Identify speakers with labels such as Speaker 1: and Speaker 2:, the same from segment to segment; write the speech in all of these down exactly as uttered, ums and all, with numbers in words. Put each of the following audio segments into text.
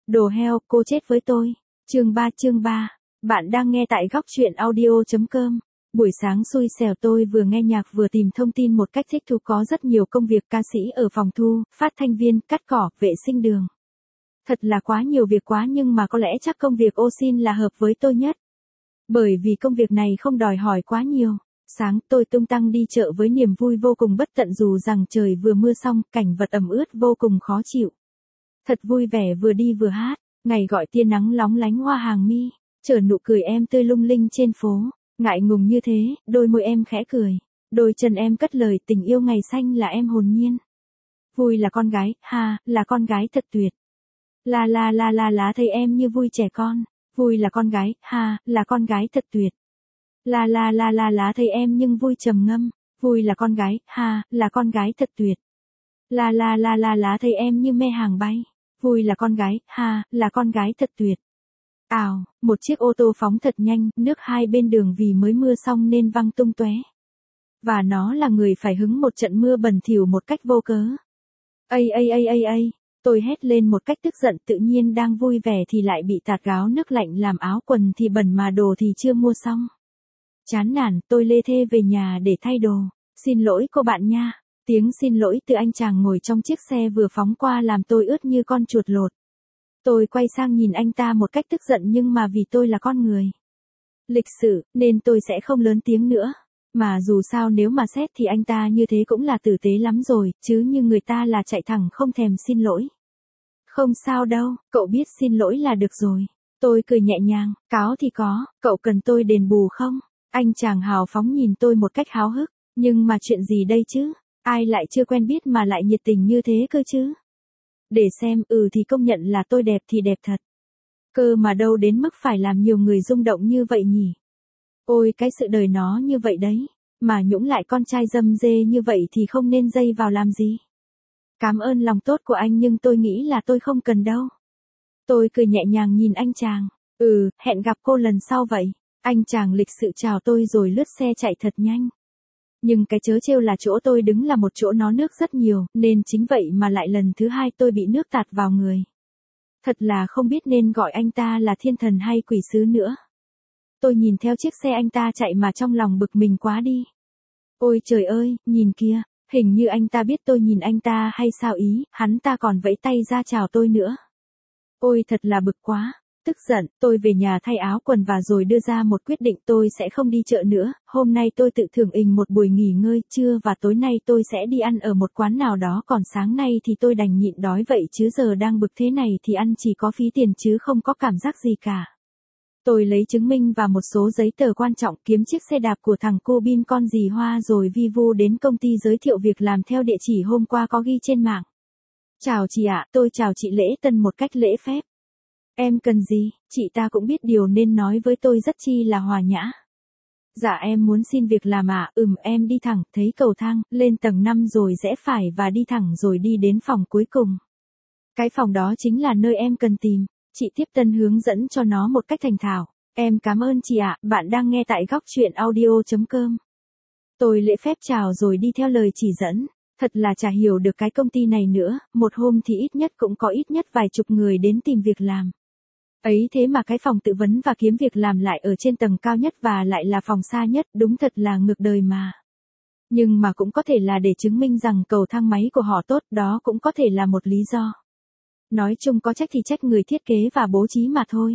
Speaker 1: Đồ heo, cô chết với tôi. Chương ba chương ba. Bạn đang nghe tại góc truyện audio.com. Buổi sáng xui xẻo tôi vừa nghe nhạc vừa tìm thông tin một cách thích thú, có rất nhiều công việc ca sĩ ở phòng thu, phát thanh viên, cắt cỏ, vệ sinh đường. Thật là quá nhiều việc quá, nhưng mà có lẽ chắc công việc ô sin là hợp với tôi nhất. Bởi vì công việc này không đòi hỏi quá nhiều. Sáng tôi tung tăng đi chợ với niềm vui vô cùng bất tận, dù rằng trời vừa mưa xong, cảnh vật ẩm ướt vô cùng khó chịu. Thật vui vẻ, vừa đi vừa hát, ngày gọi tia nắng lóng lánh hoa hàng mi, chờ nụ cười em tươi lung linh trên phố. Ngại ngùng như thế, đôi môi em khẽ cười, đôi chân em cất lời tình yêu ngày xanh là em hồn nhiên. Vui là con gái, ha, là con gái thật tuyệt. La la la la lá thấy em như vui trẻ con, vui là con gái, ha, là con gái thật tuyệt. La la la la lá thấy em nhưng vui trầm ngâm, vui là con gái, ha, là con gái thật tuyệt. La la la la lá thấy em như mê hàng bay, vui là con gái, ha, là con gái thật tuyệt. Ào, một chiếc ô tô phóng thật nhanh, nước hai bên đường vì mới mưa xong nên văng tung tóe. Và nó là người phải hứng một trận mưa bẩn thỉu một cách vô cớ. Ây ây ây ây ây, tôi hét lên một cách tức giận, tự nhiên đang vui vẻ thì lại bị tạt gáo nước lạnh làm áo quần thì bẩn mà đồ thì chưa mua xong. Chán nản, tôi lê thê về nhà để thay đồ. Xin lỗi cô bạn nha. Tiếng xin lỗi từ anh chàng ngồi trong chiếc xe vừa phóng qua làm tôi ướt như con chuột lột. Tôi quay sang nhìn anh ta một cách tức giận, nhưng mà vì tôi là con người lịch sự, nên tôi sẽ không lớn tiếng nữa. Mà dù sao nếu mà xét thì anh ta như thế cũng là tử tế lắm rồi, chứ như người ta là chạy thẳng không thèm xin lỗi. Không sao đâu, cậu biết xin lỗi là được rồi. Tôi cười nhẹ nhàng, cáo thì có, cậu cần tôi đền bù không? Anh chàng hào phóng nhìn tôi một cách háo hức, nhưng mà chuyện gì đây chứ? Ai lại chưa quen biết mà lại nhiệt tình như thế cơ chứ? Để xem, ừ thì công nhận là tôi đẹp thì đẹp thật. Cơ mà đâu đến mức phải làm nhiều người rung động như vậy nhỉ? Ôi cái sự đời nó như vậy đấy, mà nhũng lại con trai dâm dê như vậy thì không nên dây vào làm gì. Cảm ơn lòng tốt của anh nhưng tôi nghĩ là tôi không cần đâu. Tôi cười nhẹ nhàng nhìn anh chàng, ừ, hẹn gặp cô lần sau vậy. Anh chàng lịch sự chào tôi rồi lướt xe chạy thật nhanh. Nhưng cái trớ trêu là chỗ tôi đứng là một chỗ nó nước rất nhiều, nên chính vậy mà lại lần thứ hai tôi bị nước tạt vào người. Thật là không biết nên gọi anh ta là thiên thần hay quỷ sứ nữa. Tôi nhìn theo chiếc xe anh ta chạy mà trong lòng bực mình quá đi. Ôi trời ơi, nhìn kia, hình như anh ta biết tôi nhìn anh ta hay sao ý, hắn ta còn vẫy tay ra chào tôi nữa. Ôi thật là bực quá. Tức giận, tôi về nhà thay áo quần và rồi đưa ra một quyết định, tôi sẽ không đi chợ nữa, hôm nay tôi tự thưởng ình một buổi nghỉ ngơi, trưa và tối nay tôi sẽ đi ăn ở một quán nào đó, còn sáng nay thì tôi đành nhịn đói vậy chứ giờ đang bực thế này thì ăn chỉ có phí tiền chứ không có cảm giác gì cả. Tôi lấy chứng minh và một số giấy tờ quan trọng, kiếm chiếc xe đạp của thằng cô Bin con dì Hoa rồi vi vu đến công ty giới thiệu việc làm theo địa chỉ hôm qua có ghi trên mạng. Chào chị ạ, tôi chào chị Lễ Tân một cách lễ phép. Em cần gì, chị ta cũng biết điều nên nói với tôi rất chi là hòa nhã. Dạ em muốn xin việc làm ạ, à? Ừm em đi thẳng, thấy cầu thang, lên tầng năm rồi rẽ phải và đi thẳng rồi đi đến phòng cuối cùng. Cái phòng đó chính là nơi em cần tìm, chị tiếp tân hướng dẫn cho nó một cách thành thạo. Em cảm ơn chị ạ, bạn đang nghe tại góc truyện audio.com. Tôi lễ phép chào rồi đi theo lời chỉ dẫn. Thật là chả hiểu được cái công ty này nữa, một hôm thì ít nhất cũng có ít nhất vài chục người đến tìm việc làm. Ấy thế mà cái phòng tự vấn và kiếm việc làm lại ở trên tầng cao nhất và lại là phòng xa nhất, đúng thật là ngược đời mà. Nhưng mà cũng có thể là để chứng minh rằng cầu thang máy của họ tốt, đó cũng có thể là một lý do. Nói chung có trách thì trách người thiết kế và bố trí mà thôi.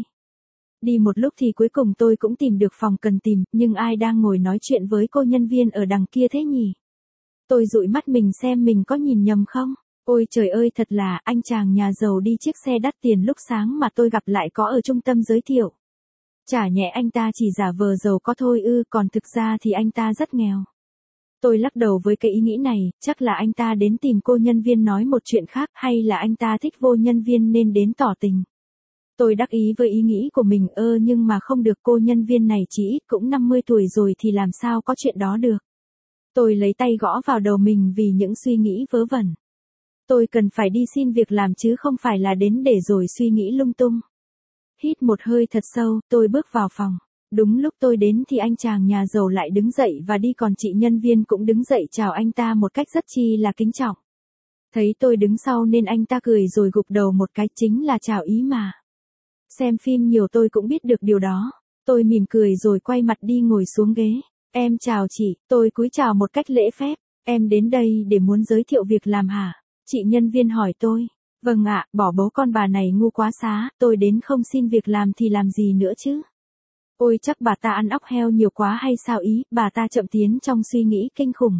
Speaker 1: Đi một lúc thì cuối cùng tôi cũng tìm được phòng cần tìm, nhưng ai đang ngồi nói chuyện với cô nhân viên ở đằng kia thế nhỉ? Tôi dụi mắt mình xem mình có nhìn nhầm không? Ôi trời ơi, thật là anh chàng nhà giàu đi chiếc xe đắt tiền lúc sáng mà tôi gặp lại có ở trung tâm giới thiệu. Chả nhẽ anh ta chỉ giả vờ giàu có thôi ư, còn thực ra thì anh ta rất nghèo. Tôi lắc đầu với cái ý nghĩ này, chắc là anh ta đến tìm cô nhân viên nói một chuyện khác, hay là anh ta thích vô nhân viên nên đến tỏ tình. Tôi đắc ý với ý nghĩ của mình, ơ nhưng mà không được, cô nhân viên này chỉ ít cũng năm mươi tuổi rồi thì làm sao có chuyện đó được. Tôi lấy tay gõ vào đầu mình vì những suy nghĩ vớ vẩn. Tôi cần phải đi xin việc làm chứ không phải là đến để rồi suy nghĩ lung tung. Hít một hơi thật sâu, tôi bước vào phòng. Đúng lúc tôi đến thì anh chàng nhà giàu lại đứng dậy và đi, còn chị nhân viên cũng đứng dậy chào anh ta một cách rất chi là kính trọng. Thấy tôi đứng sau nên anh ta cười rồi gục đầu một cái, chính là chào ý mà. Xem phim nhiều tôi cũng biết được điều đó. Tôi mỉm cười rồi quay mặt đi ngồi xuống ghế. Em chào chị, tôi cúi chào một cách lễ phép. Em đến đây để muốn giới thiệu việc làm hả? Chị nhân viên hỏi tôi. Vâng ạ, bỏ bố con bà này ngu quá xá, tôi đến không xin việc làm thì làm gì nữa chứ? Ôi chắc bà ta ăn óc heo nhiều quá hay sao ý, bà ta chậm tiến trong suy nghĩ kinh khủng.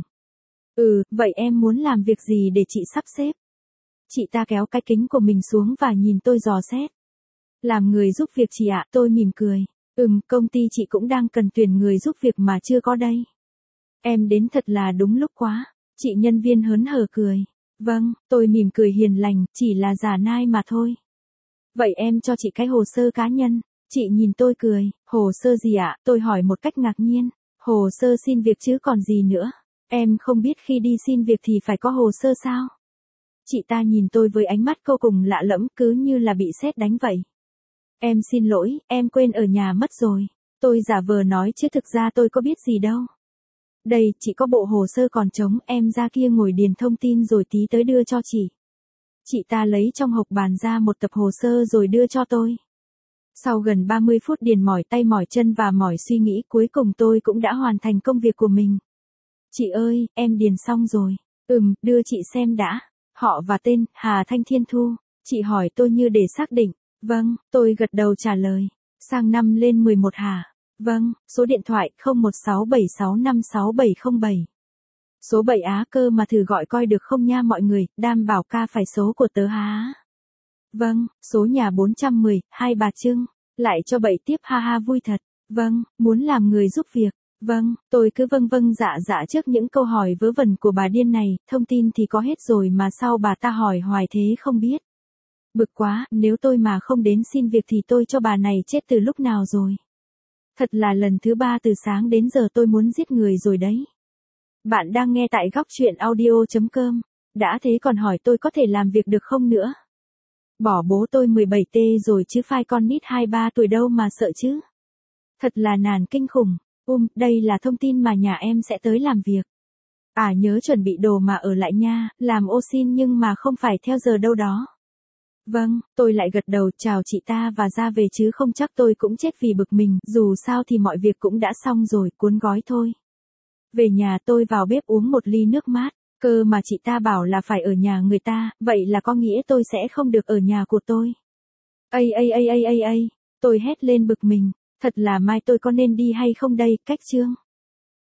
Speaker 1: Ừ, vậy em muốn làm việc gì để chị sắp xếp? Chị ta kéo cái kính của mình xuống và nhìn tôi dò xét. Làm người giúp việc chị ạ, tôi mỉm cười. Ừm, công ty chị cũng đang cần tuyển người giúp việc mà chưa có đây. Em đến thật là đúng lúc quá. Chị nhân viên hớn hở cười. Vâng, tôi mỉm cười hiền lành, chỉ là giả nai mà thôi. Vậy em cho chị cái hồ sơ cá nhân. Chị nhìn tôi cười, hồ sơ gì ạ? Tôi hỏi một cách ngạc nhiên. Hồ sơ xin việc chứ còn gì nữa. Em không biết khi đi xin việc thì phải có hồ sơ sao? Chị ta nhìn tôi với ánh mắt vô cùng lạ lẫm, cứ như là bị sét đánh vậy. Em xin lỗi, em quên ở nhà mất rồi. Tôi giả vờ nói chứ thực ra tôi có biết gì đâu. Đây, chị có bộ hồ sơ còn trống, em ra kia ngồi điền thông tin rồi tí tới đưa cho chị. Chị ta lấy trong hộc bàn ra một tập hồ sơ rồi đưa cho tôi. Sau gần ba mươi phút điền mỏi tay mỏi chân và mỏi suy nghĩ, cuối cùng tôi cũng đã hoàn thành công việc của mình. Chị ơi, em điền xong rồi. Ừm, đưa chị xem đã. Họ và tên, Hà Thanh Thiên Thu. Chị hỏi tôi như để xác định. Vâng, tôi gật đầu trả lời. Sang năm lên mười một hả? Vâng, số điện thoại không một sáu bảy sáu năm sáu bảy không bảy. Số bảy á cơ mà thử gọi coi được không nha mọi người, đảm bảo ca phải số của tớ há. Vâng, số nhà bốn trăm mười, Hai Bà Trưng. Lại cho bậy tiếp ha ha vui thật. Vâng, muốn làm người giúp việc. Vâng, tôi cứ vâng vâng dạ dạ trước những câu hỏi vớ vẩn của bà điên này, thông tin thì có hết rồi mà sao bà ta hỏi hoài thế không biết. Bực quá, nếu tôi mà không đến xin việc thì tôi cho bà này chết từ lúc nào rồi. Thật là lần thứ ba từ sáng đến giờ tôi muốn giết người rồi đấy. Bạn đang nghe tại góc chuyện audio chấm com. Đã thế còn hỏi tôi có thể làm việc được không nữa. Bỏ bố tôi mười bảy T rồi chứ phai con nít hai ba tuổi đâu mà sợ chứ. Thật là nản kinh khủng. Um, đây là thông tin mà nhà em sẽ tới làm việc. À nhớ chuẩn bị đồ mà ở lại nha, làm ô xin nhưng mà không phải theo giờ đâu đó. Vâng, tôi lại gật đầu chào chị ta và ra về chứ không chắc tôi cũng chết vì bực mình, dù sao thì mọi việc cũng đã xong rồi, cuốn gói thôi. Về nhà tôi vào bếp uống một ly nước mát, cơ mà chị ta bảo là phải ở nhà người ta, vậy là có nghĩa tôi sẽ không được ở nhà của tôi. Ây ây ây ây ây ây, tôi hét lên bực mình, thật là mai tôi có nên đi hay không đây, cách chương.